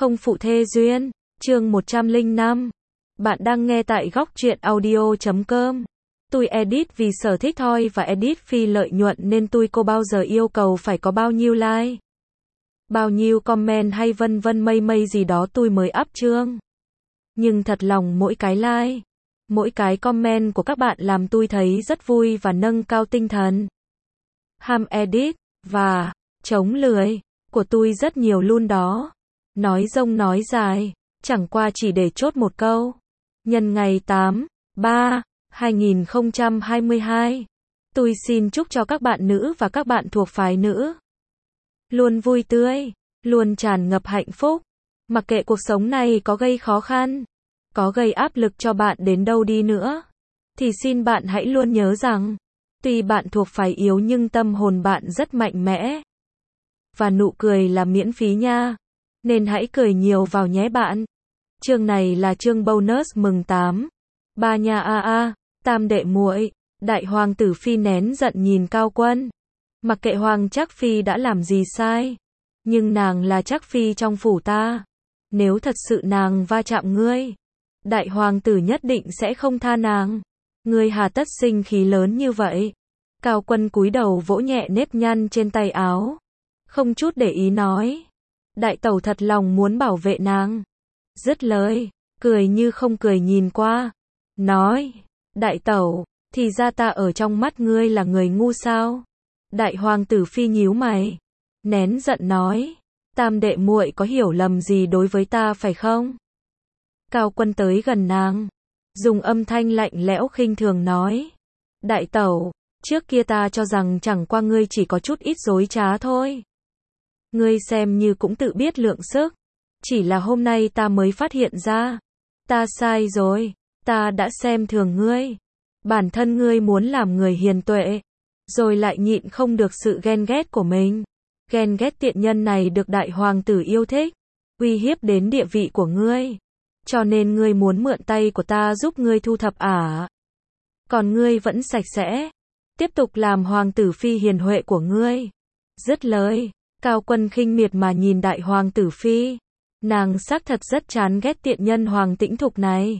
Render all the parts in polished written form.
Không phụ thê duyên, chương 105. Bạn đang nghe tại góc truyện audio.com. Tôi edit vì sở thích thôi và edit phi lợi nhuận nên tôi cô bao giờ yêu cầu phải có bao nhiêu like, bao nhiêu comment hay vân vân mây mây gì đó tôi mới up chương. Nhưng thật lòng mỗi cái like, mỗi cái comment của các bạn làm tôi thấy rất vui và nâng cao tinh thần. Ham edit và chống lười của tôi rất nhiều luôn đó. Nói rông nói dài, chẳng qua chỉ để chốt một câu. Nhân ngày 8/3/2022, tôi xin chúc cho các bạn nữ và các bạn thuộc phái nữ luôn vui tươi, luôn tràn ngập hạnh phúc. Mặc kệ cuộc sống này có gây khó khăn, có gây áp lực cho bạn đến đâu đi nữa, thì xin bạn hãy luôn nhớ rằng, tuy bạn thuộc phái yếu nhưng tâm hồn bạn rất mạnh mẽ. Và nụ cười là miễn phí nha. Nên hãy cười nhiều vào nhé bạn. Chương này là chương bonus mừng 8/3 nha tam đệ muội. Đại hoàng tử phi nén giận nhìn Cao Quân. Mặc kệ Hoàng Trác Phi đã làm gì sai, nhưng nàng là Trác Phi trong phủ ta. Nếu thật sự nàng va chạm ngươi, đại hoàng tử nhất định sẽ không tha nàng. Ngươi hà tất sinh khí lớn như vậy? Cao Quân cúi đầu vỗ nhẹ nếp nhăn trên tay áo, không chút để ý nói. Đại tẩu thật lòng muốn bảo vệ nàng. Dứt lời, cười như không cười nhìn qua, nói, đại tẩu, thì ra ta ở trong mắt ngươi là người ngu sao? Đại hoàng tử phi nhíu mày, nén giận nói, tam đệ muội có hiểu lầm gì đối với ta phải không? Cao Quân tới gần nàng, dùng âm thanh lạnh lẽo khinh thường nói, đại tẩu, trước kia ta cho rằng chẳng qua ngươi chỉ có chút ít dối trá thôi. Ngươi xem như cũng tự biết lượng sức. Chỉ là hôm nay ta mới phát hiện ra. Ta sai rồi. Ta đã xem thường ngươi. Bản thân ngươi muốn làm người hiền tuệ, rồi lại nhịn không được sự ghen ghét của mình. Ghen ghét tiện nhân này được đại hoàng tử yêu thích, uy hiếp đến địa vị của ngươi. Cho nên ngươi muốn mượn tay của ta giúp ngươi thu thập ả. Còn ngươi vẫn sạch sẽ, tiếp tục làm hoàng tử phi hiền huệ của ngươi. Dứt lời, Cao Quân khinh miệt mà nhìn đại hoàng tử phi. Nàng xác thật rất chán ghét tiện nhân Hoàng Tĩnh Thục này.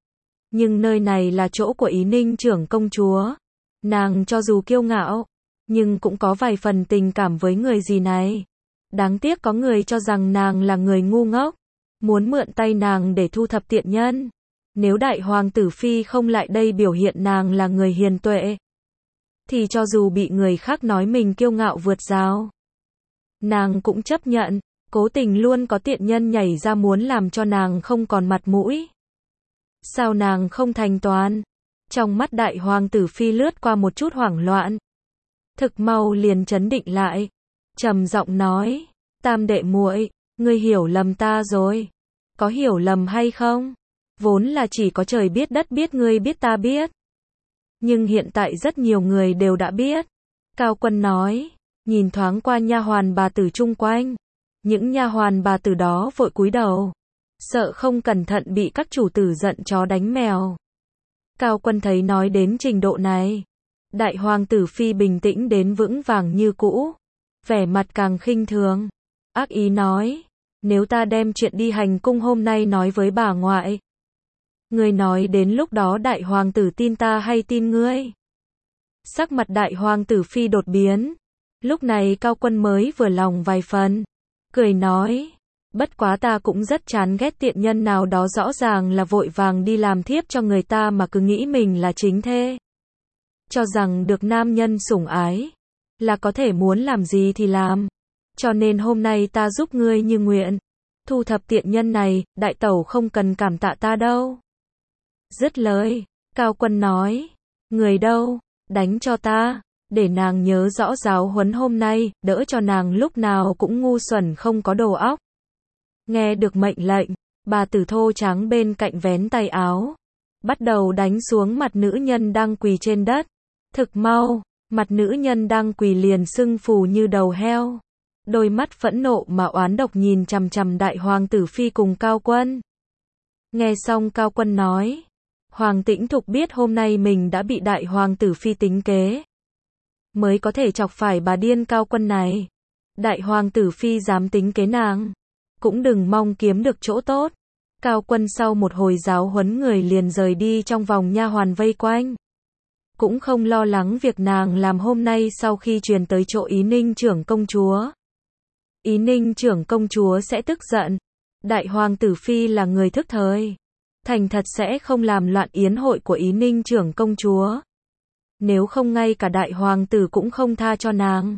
Nhưng nơi này là chỗ của Ý Ninh trưởng công chúa. Nàng cho dù kiêu ngạo, nhưng cũng có vài phần tình cảm với người gì này. Đáng tiếc có người cho rằng nàng là người ngu ngốc, muốn mượn tay nàng để thu thập tiện nhân. Nếu đại hoàng tử phi không lại đây biểu hiện nàng là người hiền tuệ, thì cho dù bị người khác nói mình kiêu ngạo vượt rào, nàng cũng chấp nhận. Cố tình luôn có tiện nhân nhảy ra muốn làm cho nàng không còn mặt mũi. Sao nàng không thành toàn? Trong mắt đại hoàng tử phi lướt qua một chút hoảng loạn. Thực mau liền trấn định lại, trầm giọng nói, tam đệ muội, ngươi hiểu lầm ta rồi. Có hiểu lầm hay không? Vốn là chỉ có trời biết đất biết ngươi biết ta biết. Nhưng hiện tại rất nhiều người đều đã biết. Cao Quân nói, nhìn thoáng qua nha hoàn bà tử chung quanh. Những nha hoàn bà tử đó vội cúi đầu, sợ không cẩn thận bị các chủ tử giận chó đánh mèo. Cao Quân thấy nói đến trình độ này, đại hoàng tử phi bình tĩnh đến vững vàng như cũ, vẻ mặt càng khinh thường, ác ý nói, nếu ta đem chuyện đi hành cung hôm nay nói với bà ngoại, ngươi nói đến lúc đó đại hoàng tử tin ta hay tin ngươi? Sắc mặt đại hoàng tử phi đột biến, lúc này Cao Quân mới vừa lòng vài phần. Cười nói, bất quá ta cũng rất chán ghét tiện nhân nào đó rõ ràng là vội vàng đi làm thiếp cho người ta mà cứ nghĩ mình là chính thê. Cho rằng được nam nhân sủng ái, là có thể muốn làm gì thì làm. Cho nên hôm nay ta giúp ngươi như nguyện. Thu thập tiện nhân này, đại tẩu không cần cảm tạ ta đâu. Dứt lời, Cao Quân nói, người đâu, đánh cho ta. Để nàng nhớ rõ giáo huấn hôm nay, đỡ cho nàng lúc nào cũng ngu xuẩn không có đầu óc. Nghe được mệnh lệnh, bà tử thô trắng bên cạnh vén tay áo, bắt đầu đánh xuống mặt nữ nhân đang quỳ trên đất. Thực mau, mặt nữ nhân đang quỳ liền sưng phù như đầu heo. Đôi mắt phẫn nộ mà oán độc nhìn chằm chằm đại hoàng tử phi cùng Cao Quân. Nghe xong Cao Quân nói, Hoàng Tĩnh Thục biết hôm nay mình đã bị đại hoàng tử phi tính kế, mới có thể chọc phải bà điên Cao Quân này. Đại hoàng tử phi dám tính kế nàng, cũng đừng mong kiếm được chỗ tốt. Cao Quân sau một hồi giáo huấn người liền rời đi trong vòng nha hoàn vây quanh. Cũng không lo lắng việc nàng làm hôm nay sau khi truyền tới chỗ Ý Ninh trưởng công chúa. Ý Ninh trưởng công chúa sẽ tức giận. Đại hoàng tử phi là người thức thời. Thành thật sẽ không làm loạn yến hội của Ý Ninh trưởng công chúa. Nếu không ngay cả đại hoàng tử cũng không tha cho nàng.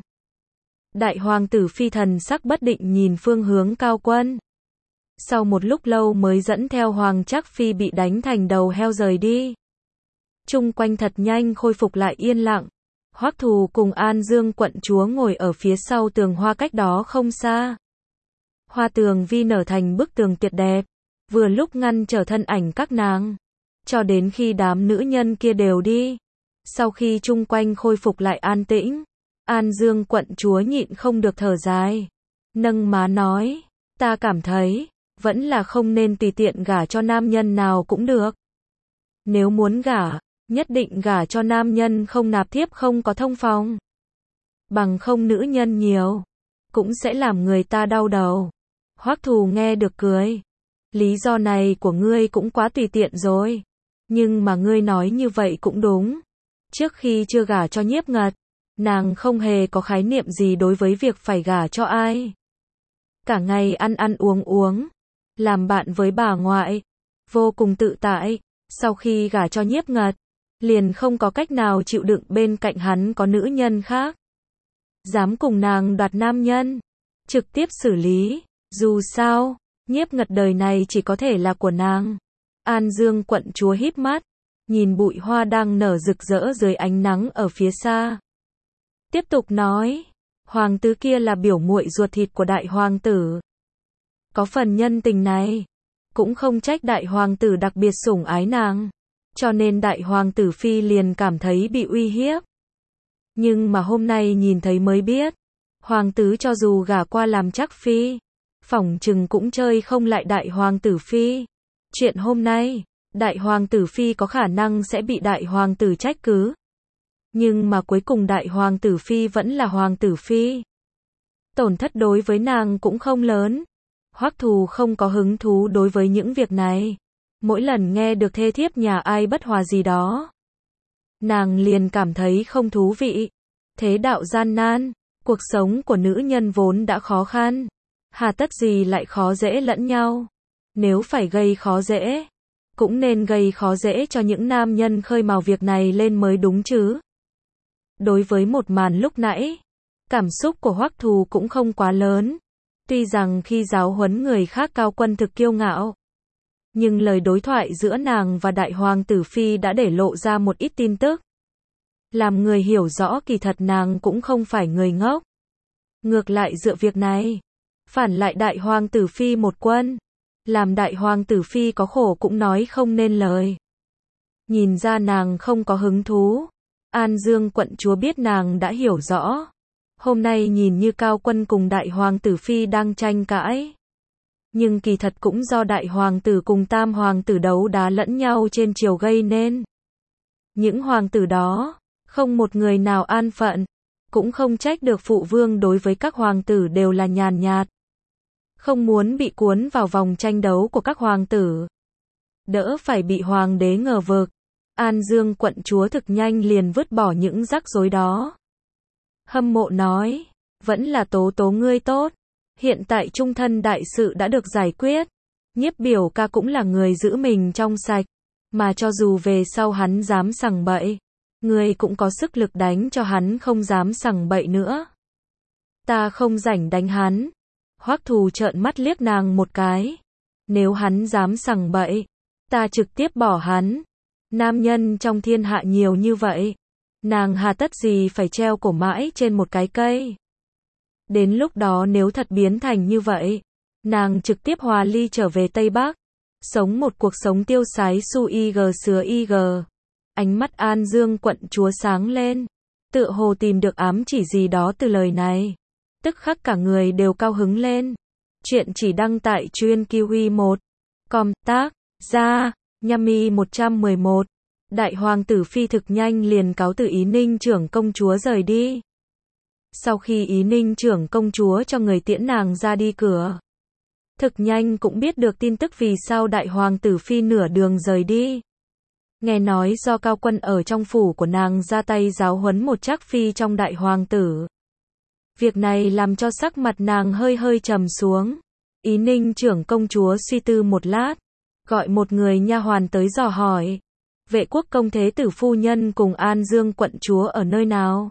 Đại hoàng tử phi thần sắc bất định nhìn phương hướng Cao Quân. Sau một lúc lâu mới dẫn theo Hoàng Trác Phi bị đánh thành đầu heo rời đi. Chung quanh thật nhanh khôi phục lại yên lặng. Hoắc Thù cùng An Dương quận chúa ngồi ở phía sau tường hoa cách đó không xa. Hoa tường vi nở thành bức tường tuyệt đẹp, vừa lúc ngăn trở thân ảnh các nàng. Cho đến khi đám nữ nhân kia đều đi. Sau khi chung quanh khôi phục lại an tĩnh, An Dương quận chúa nhịn không được thở dài. Nâng má nói, ta cảm thấy, vẫn là không nên tùy tiện gả cho nam nhân nào cũng được. Nếu muốn gả, nhất định gả cho nam nhân không nạp thiếp không có thông phòng. Bằng không nữ nhân nhiều, cũng sẽ làm người ta đau đầu. Hoắc Thù nghe được cười. Lý do này của ngươi cũng quá tùy tiện rồi. Nhưng mà ngươi nói như vậy cũng đúng. Trước khi chưa gả cho Nhiếp Ngật, nàng không hề có khái niệm gì đối với việc phải gả cho ai. Cả ngày ăn ăn uống uống, làm bạn với bà ngoại, vô cùng tự tại. Sau khi gả cho Nhiếp Ngật, liền không có cách nào chịu đựng bên cạnh hắn có nữ nhân khác. Dám cùng nàng đoạt nam nhân, trực tiếp xử lý. Dù sao, Nhiếp Ngật đời này chỉ có thể là của nàng. An Dương quận chúa híp mắt, nhìn bụi hoa đang nở rực rỡ dưới ánh nắng ở phía xa. Tiếp tục nói, hoàng tứ kia là biểu muội ruột thịt của đại hoàng tử. Có phần nhân tình này, cũng không trách đại hoàng tử đặc biệt sủng ái nàng. Cho nên đại hoàng tử phi liền cảm thấy bị uy hiếp. Nhưng mà hôm nay nhìn thấy mới biết, hoàng tứ cho dù gả qua làm Trác Phi, phỏng chừng cũng chơi không lại đại hoàng tử phi. Chuyện hôm nay, đại hoàng tử phi có khả năng sẽ bị đại hoàng tử trách cứ. Nhưng mà cuối cùng đại hoàng tử phi vẫn là hoàng tử phi. Tổn thất đối với nàng cũng không lớn. Hoắc Thù không có hứng thú đối với những việc này. Mỗi lần nghe được thê thiếp nhà ai bất hòa gì đó, nàng liền cảm thấy không thú vị. Thế đạo gian nan, cuộc sống của nữ nhân vốn đã khó khăn. Hà tất gì lại khó dễ lẫn nhau. Nếu phải gây khó dễ, cũng nên gây khó dễ cho những nam nhân khơi mào việc này lên mới đúng chứ. Đối với một màn lúc nãy, cảm xúc của Hoắc Thù cũng không quá lớn. Tuy rằng khi giáo huấn người khác Cao Quân thực kiêu ngạo, nhưng lời đối thoại giữa nàng và đại hoàng tử phi đã để lộ ra một ít tin tức. Làm người hiểu rõ kỳ thật nàng cũng không phải người ngốc. Ngược lại dựa việc này, phản lại đại hoàng tử phi một quân. Làm đại hoàng tử phi có khổ cũng nói không nên lời. Nhìn ra nàng không có hứng thú. An Dương quận chúa biết nàng đã hiểu rõ. Hôm nay nhìn như Cao Quân cùng đại hoàng tử phi đang tranh cãi. Nhưng kỳ thật cũng do đại hoàng tử cùng tam hoàng tử đấu đá lẫn nhau trên triều gây nên. Những hoàng tử đó, không một người nào an phận. Cũng không trách được phụ vương đối với các hoàng tử đều là nhàn nhạt. Không muốn bị cuốn vào vòng tranh đấu của các hoàng tử. Đỡ phải bị hoàng đế ngờ vực. An Dương quận chúa thực nhanh liền vứt bỏ những rắc rối đó. Hâm mộ nói, vẫn là Tố Tố ngươi tốt. Hiện tại trung thân đại sự đã được giải quyết. Nhiếp biểu ca cũng là người giữ mình trong sạch. Mà cho dù về sau hắn dám sằng bậy, ngươi cũng có sức lực đánh cho hắn không dám sằng bậy nữa. Ta không rảnh đánh hắn. Hoắc Thù trợn mắt liếc nàng một cái. Nếu hắn dám sằng bậy, ta trực tiếp bỏ hắn. Nam nhân trong thiên hạ nhiều như vậy, nàng hà tất gì phải treo cổ mãi trên một cái cây. Đến lúc đó nếu thật biến thành như vậy, nàng trực tiếp hòa ly trở về Tây Bắc, sống một cuộc sống tiêu sái su ig sứa ig. Ánh mắt An Dương quận chúa sáng lên, tựa hồ tìm được ám chỉ gì đó từ lời này. Tức khắc cả người đều cao hứng lên. Chuyện chỉ đăng tại Chuyên Kiwi 1. Com tác ra Yami 111. Đại hoàng tử phi thực nhanh liền cáo từ Ý Ninh trưởng công chúa rời đi. Sau khi Ý Ninh trưởng công chúa cho người tiễn nàng ra đi cửa, Thực nhanh cũng biết được tin tức vì sao đại hoàng tử phi nửa đường rời đi. Nghe nói do cao quân ở trong phủ của nàng ra tay giáo huấn một trác phi trong đại hoàng tử. Việc này làm cho sắc mặt nàng hơi hơi trầm xuống. Ý Ninh trưởng công chúa suy tư một lát, gọi một người nha hoàn tới dò hỏi. Vệ quốc công thế tử phu nhân cùng An Dương quận chúa ở nơi nào?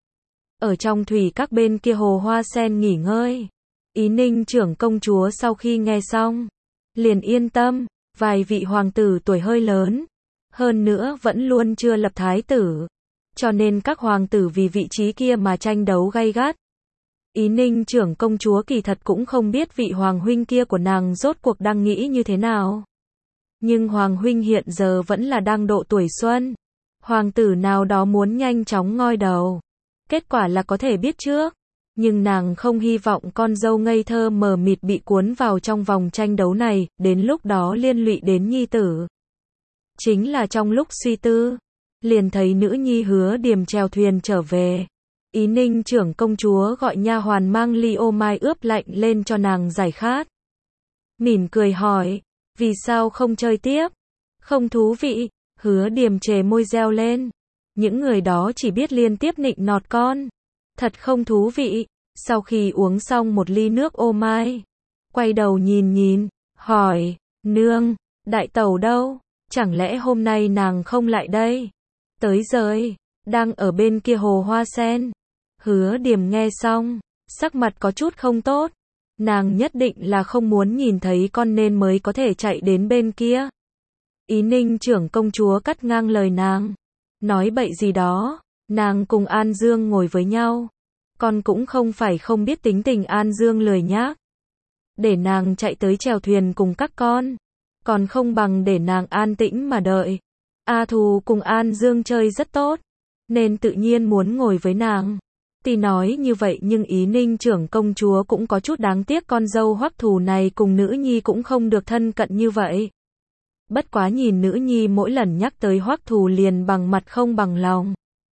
Ở trong thủy các bên kia hồ hoa sen nghỉ ngơi. Ý Ninh trưởng công chúa sau khi nghe xong, liền yên tâm, vài vị hoàng tử tuổi hơi lớn, hơn nữa vẫn luôn chưa lập thái tử, cho nên các hoàng tử vì vị trí kia mà tranh đấu gay gắt. Ý Ninh trưởng công chúa kỳ thật cũng không biết vị hoàng huynh kia của nàng rốt cuộc đang nghĩ như thế nào. Nhưng hoàng huynh hiện giờ vẫn là đang độ tuổi xuân. Hoàng tử nào đó muốn nhanh chóng ngoi đầu. Kết quả là có thể biết trước. Nhưng nàng không hy vọng con dâu ngây thơ mờ mịt bị cuốn vào trong vòng tranh đấu này, đến lúc đó liên lụy đến nhi tử. Chính là trong lúc suy tư, liền thấy nữ nhi Hứa Điềm chèo thuyền trở về. Ý Ninh trưởng công chúa gọi nha hoàn mang ly ô mai ướp lạnh lên cho nàng giải khát. Mỉm cười hỏi, vì sao không chơi tiếp? Không thú vị, Hứa Điềm chề môi reo lên. Những người đó chỉ biết liên tiếp nịnh nọt con. Thật không thú vị. Sau khi uống xong một ly nước ô mai, quay đầu nhìn, hỏi, nương, đại tẩu đâu? Chẳng lẽ hôm nay nàng không lại đây? Tới rồi, đang ở bên kia hồ hoa sen. Hứa Điềm nghe xong, sắc mặt có chút không tốt. Nàng nhất định là không muốn nhìn thấy con nên mới có thể chạy đến bên kia. Ý Ninh trưởng công chúa cắt ngang lời nàng. Nói bậy gì đó, nàng cùng An Dương ngồi với nhau. Con cũng không phải không biết tính tình An Dương lười nhác. Để nàng chạy tới chèo thuyền cùng các con. Còn không bằng để nàng an tĩnh mà đợi. A Thù cùng An Dương chơi rất tốt, nên tự nhiên muốn ngồi với nàng. Tuy nói như vậy nhưng Ý Ninh trưởng công chúa cũng có chút đáng tiếc con dâu Hoắc Thù này cùng nữ nhi cũng không được thân cận như vậy. Bất quá nhìn nữ nhi mỗi lần nhắc tới Hoắc Thù liền bằng mặt không bằng lòng.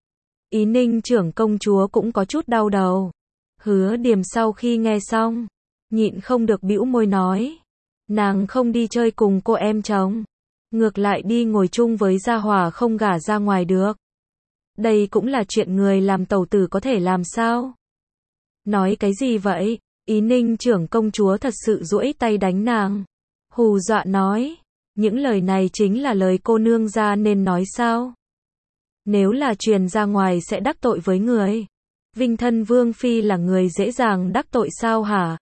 Ý Ninh trưởng công chúa cũng có chút đau đầu. Hứa Điềm sau khi nghe xong, nhịn không được bĩu môi nói. Nàng không đi chơi cùng cô em chồng. Ngược lại đi ngồi chung với gia hỏa không gả ra ngoài được. Đây cũng là chuyện người làm tẩu tử có thể làm sao? Nói cái gì vậy? Ý Ninh trưởng công chúa thật sự duỗi tay đánh nàng. Hù dọa nói. Những lời này chính là lời cô nương ra nên nói sao? Nếu là truyền ra ngoài sẽ đắc tội với người. Vinh thân Vương Phi là người dễ dàng đắc tội sao hả?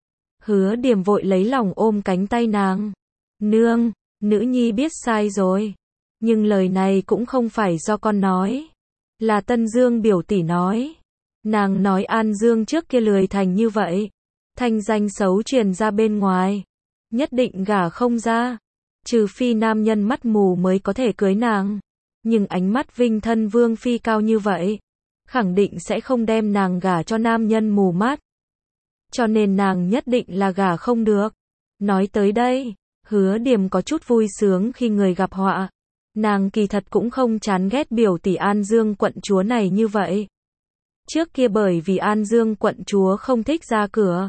Hứa Điềm vội lấy lòng ôm cánh tay nàng. Nương, nữ nhi biết sai rồi. Nhưng lời này cũng không phải do con nói. Là Tân Dương biểu tỷ nói. Nàng nói An Dương trước kia lười thành như vậy. Thanh danh xấu truyền ra bên ngoài. Nhất định gả không ra. Trừ phi nam nhân mắt mù mới có thể cưới nàng. Nhưng ánh mắt Vinh thân Vương Phi cao như vậy. Khẳng định sẽ không đem nàng gả cho nam nhân mù mắt. Cho nên nàng nhất định là gả không được. Nói tới đây, Hứa Điềm có chút vui sướng khi người gặp họa. Nàng kỳ thật cũng không chán ghét biểu tỷ An Dương quận chúa này như vậy. Trước kia bởi vì An Dương quận chúa không thích ra cửa.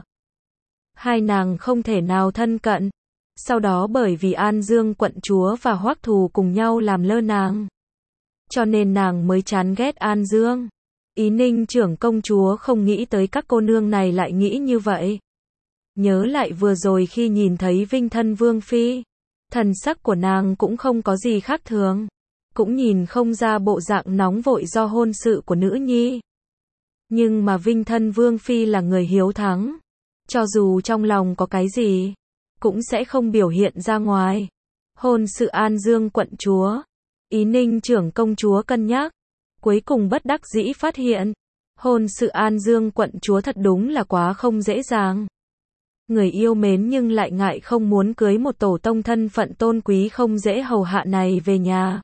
Hai nàng không thể nào thân cận. Sau đó bởi vì An Dương quận chúa và Hoắc Thù cùng nhau làm lơ nàng. Cho nên nàng mới chán ghét An Dương. Ý Ninh trưởng công chúa không nghĩ tới các cô nương này lại nghĩ như vậy. Nhớ lại vừa rồi khi nhìn thấy Vinh thân Vương Phi. Thần sắc của nàng cũng không có gì khác thường. Cũng nhìn không ra bộ dạng nóng vội do hôn sự của nữ nhi. Nhưng mà Vinh thân Vương Phi là người hiếu thắng. Cho dù trong lòng có cái gì, cũng sẽ không biểu hiện ra ngoài. Hôn sự An Dương quận chúa. Ý Ninh trưởng công chúa cân nhắc. Cuối cùng bất đắc dĩ phát hiện. Hôn sự An Dương quận chúa thật đúng là quá không dễ dàng. Người yêu mến nhưng lại ngại không muốn cưới một tổ tông thân phận tôn quý không dễ hầu hạ này về nhà.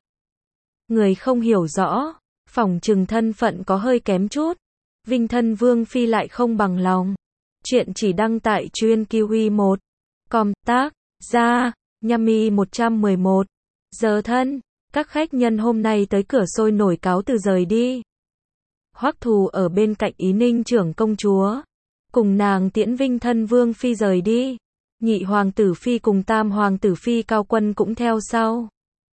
Người không hiểu rõ, phỏng chừng thân phận có hơi kém chút. Vinh thân Vương Phi lại không bằng lòng. Chuyện chỉ đăng tại Truyện Kiwi 1. Com tác, ra, Yami 111. Giờ thân, các khách nhân hôm nay tới cửa sôi nổi cáo từ rời đi. Hoắc Thù ở bên cạnh Ý Ninh trưởng công chúa. Cùng nàng tiễn Vinh thân Vương Phi rời đi. Nhị hoàng tử phi cùng tam hoàng tử phi Cao Quân cũng theo sau.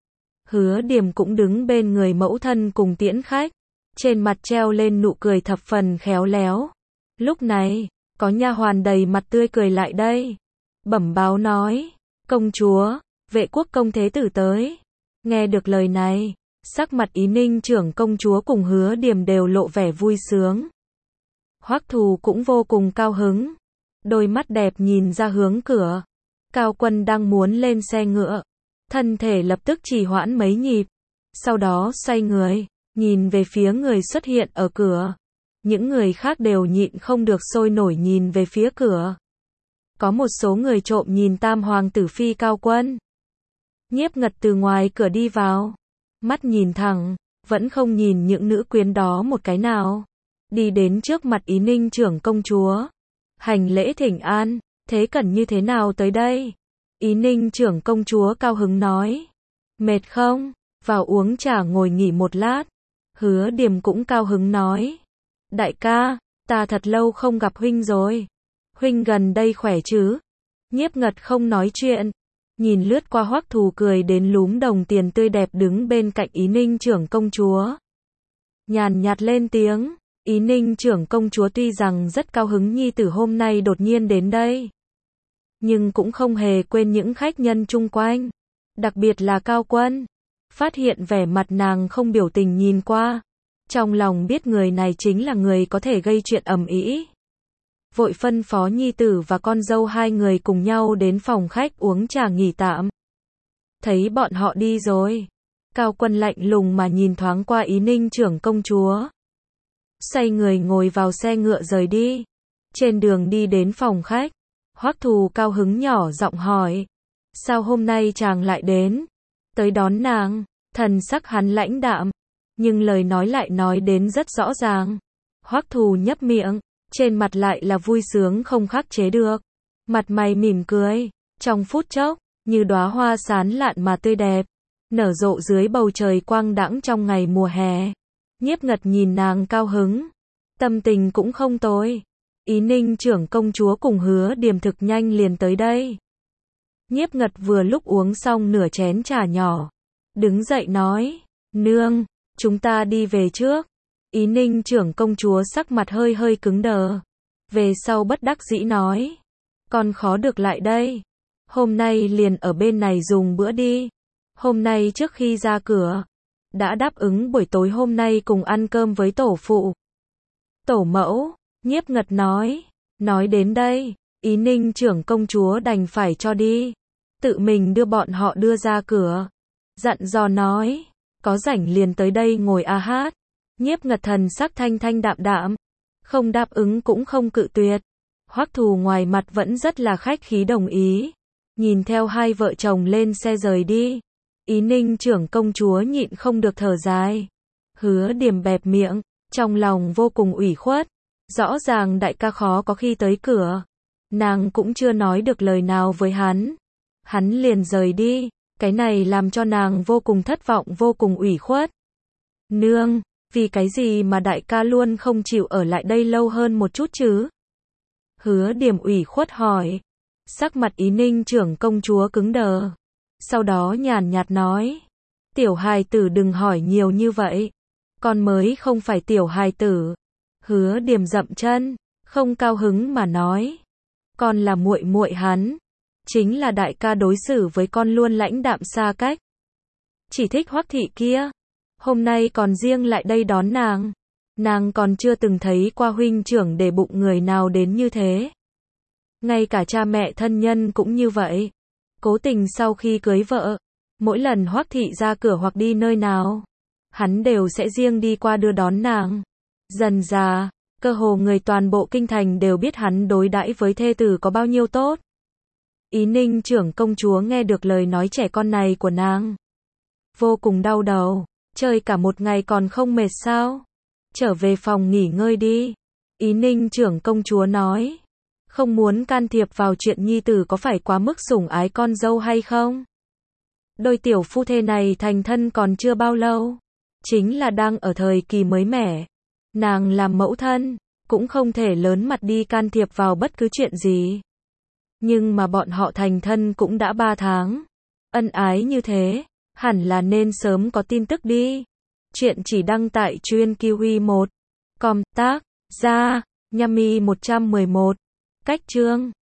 Hứa Điềm cũng đứng bên người mẫu thân cùng tiễn khách, trên mặt treo lên nụ cười thập phần khéo léo. Lúc này, có nha hoàn đầy mặt tươi cười lại đây, bẩm báo nói, công chúa, Vệ quốc công thế tử tới. Nghe được lời này, sắc mặt Ý Ninh trưởng công chúa cùng Hứa Điềm đều lộ vẻ vui sướng. Hoắc Thù cũng vô cùng cao hứng, đôi mắt đẹp nhìn ra hướng cửa. Cao Quân đang muốn lên xe ngựa, thân thể lập tức trì hoãn mấy nhịp, sau đó xoay người, nhìn về phía người xuất hiện ở cửa. Những người khác đều nhịn không được sôi nổi nhìn về phía cửa. Có một số người trộm nhìn tam hoàng tử phi Cao Quân. Nhiếp Ngật từ ngoài cửa đi vào, mắt nhìn thẳng, vẫn không nhìn những nữ quyến đó một cái nào. Đi đến trước mặt Ý Ninh trưởng công chúa, hành lễ thỉnh an, thế cần như thế nào tới đây? Ý Ninh trưởng công chúa cao hứng nói, mệt không? Vào uống trà ngồi nghỉ một lát. Hứa Điềm cũng cao hứng nói, đại ca, ta thật lâu không gặp huynh rồi. Huynh gần đây khỏe chứ? Nhiếp Ngật không nói chuyện, nhìn lướt qua Hoắc Thù cười đến lúm đồng tiền tươi đẹp đứng bên cạnh Ý Ninh trưởng công chúa. Nhàn nhạt lên tiếng, Ý Ninh trưởng công chúa tuy rằng rất cao hứng nhi tử hôm nay đột nhiên đến đây, nhưng cũng không hề quên những khách nhân chung quanh, đặc biệt là Cao Quân. Phát hiện vẻ mặt nàng không biểu tình nhìn qua, trong lòng biết người này chính là người có thể gây chuyện ầm ĩ. Vội phân phó nhi tử và con dâu hai người cùng nhau đến phòng khách uống trà nghỉ tạm. Thấy bọn họ đi rồi, Cao Quân lạnh lùng mà nhìn thoáng qua Ý Ninh trưởng công chúa, xoay người ngồi vào xe ngựa rời đi. Trên đường đi đến phòng khách, Hoắc Thù cao hứng nhỏ giọng hỏi, sao hôm nay chàng lại đến? Tới đón nàng. Thần sắc hắn lãnh đạm, nhưng lời nói lại nói đến rất rõ ràng. Hoắc Thù nhấp miệng, trên mặt lại là vui sướng không khắc chế được. Mặt mày mỉm cười, trong phút chốc, như đóa hoa sán lạn mà tươi đẹp, nở rộ dưới bầu trời quang đãng trong ngày mùa hè. Nhiếp Ngật nhìn nàng cao hứng, tâm tình cũng không tồi. Ý Ninh trưởng công chúa cùng Hứa Điềm thực nhanh liền tới đây. Nhiếp Ngật vừa lúc uống xong nửa chén trà nhỏ, đứng dậy nói, nương, chúng ta đi về trước. Ý Ninh trưởng công chúa sắc mặt hơi hơi cứng đờ, về sau bất đắc dĩ nói, con khó được lại đây, hôm nay liền ở bên này dùng bữa đi. Hôm nay trước khi ra cửa, đã đáp ứng buổi tối hôm nay cùng ăn cơm với tổ phụ, tổ mẫu. Nhiếp Ngật nói đến đây, Ý Ninh trưởng công chúa đành phải cho đi, tự mình đưa bọn họ đưa ra cửa, dặn dò nói, có rảnh liền tới đây ngồi hát. Nhiếp Ngật thần sắc thanh thanh đạm đạm, không đáp ứng cũng không cự tuyệt. Hoắc Thù ngoài mặt vẫn rất là khách khí đồng ý, nhìn theo hai vợ chồng lên xe rời đi. Ý Ninh trưởng công chúa nhịn không được thở dài. Hứa Điềm bẹp miệng, trong lòng vô cùng ủy khuất, rõ ràng đại ca khó có khi tới cửa, nàng cũng chưa nói được lời nào với hắn, hắn liền rời đi. Cái này làm cho nàng vô cùng thất vọng, vô cùng ủy khuất. Nương, vì cái gì mà đại ca luôn không chịu ở lại đây lâu hơn một chút chứ? Hứa Điềm ủy khuất hỏi. Sắc mặt Ý Ninh trưởng công chúa cứng đờ, sau đó nhàn nhạt nói, tiểu hài tử đừng hỏi nhiều như vậy, con mới không phải tiểu hài tử. Hứa Điềm dậm chân, không cao hứng mà nói, con là muội muội hắn, chính là đại ca đối xử với con luôn lãnh đạm xa cách, chỉ thích Hoắc thị kia, hôm nay còn riêng lại đây đón nàng còn chưa từng thấy qua huynh trưởng để bụng người nào đến như thế. Ngay cả cha mẹ thân nhân cũng như vậy, cố tình sau khi cưới vợ, mỗi lần Hoắc thị ra cửa hoặc đi nơi nào, hắn đều sẽ riêng đi qua đưa đón nàng. Dần dà, cơ hồ người toàn bộ kinh thành đều biết hắn đối đãi với thê tử có bao nhiêu tốt. Ý Ninh trưởng công chúa nghe được lời nói trẻ con này của nàng, vô cùng đau đầu, chơi cả một ngày còn không mệt sao? Trở về phòng nghỉ ngơi đi. Ý Ninh trưởng công chúa nói, không muốn can thiệp vào chuyện nhi tử có phải quá mức sủng ái con dâu hay không? Đôi tiểu phu thê này thành thân còn chưa bao lâu, chính là đang ở thời kỳ mới mẻ. Nàng làm mẫu thân, cũng không thể lớn mặt đi can thiệp vào bất cứ chuyện gì. Nhưng mà bọn họ thành thân cũng đã 3 tháng. Ân ái như thế, hẳn là nên sớm có tin tức đi. Chuyện chỉ đăng tại Truyện Kiwi 1. Com tác, giả, Yami 111. Cách chương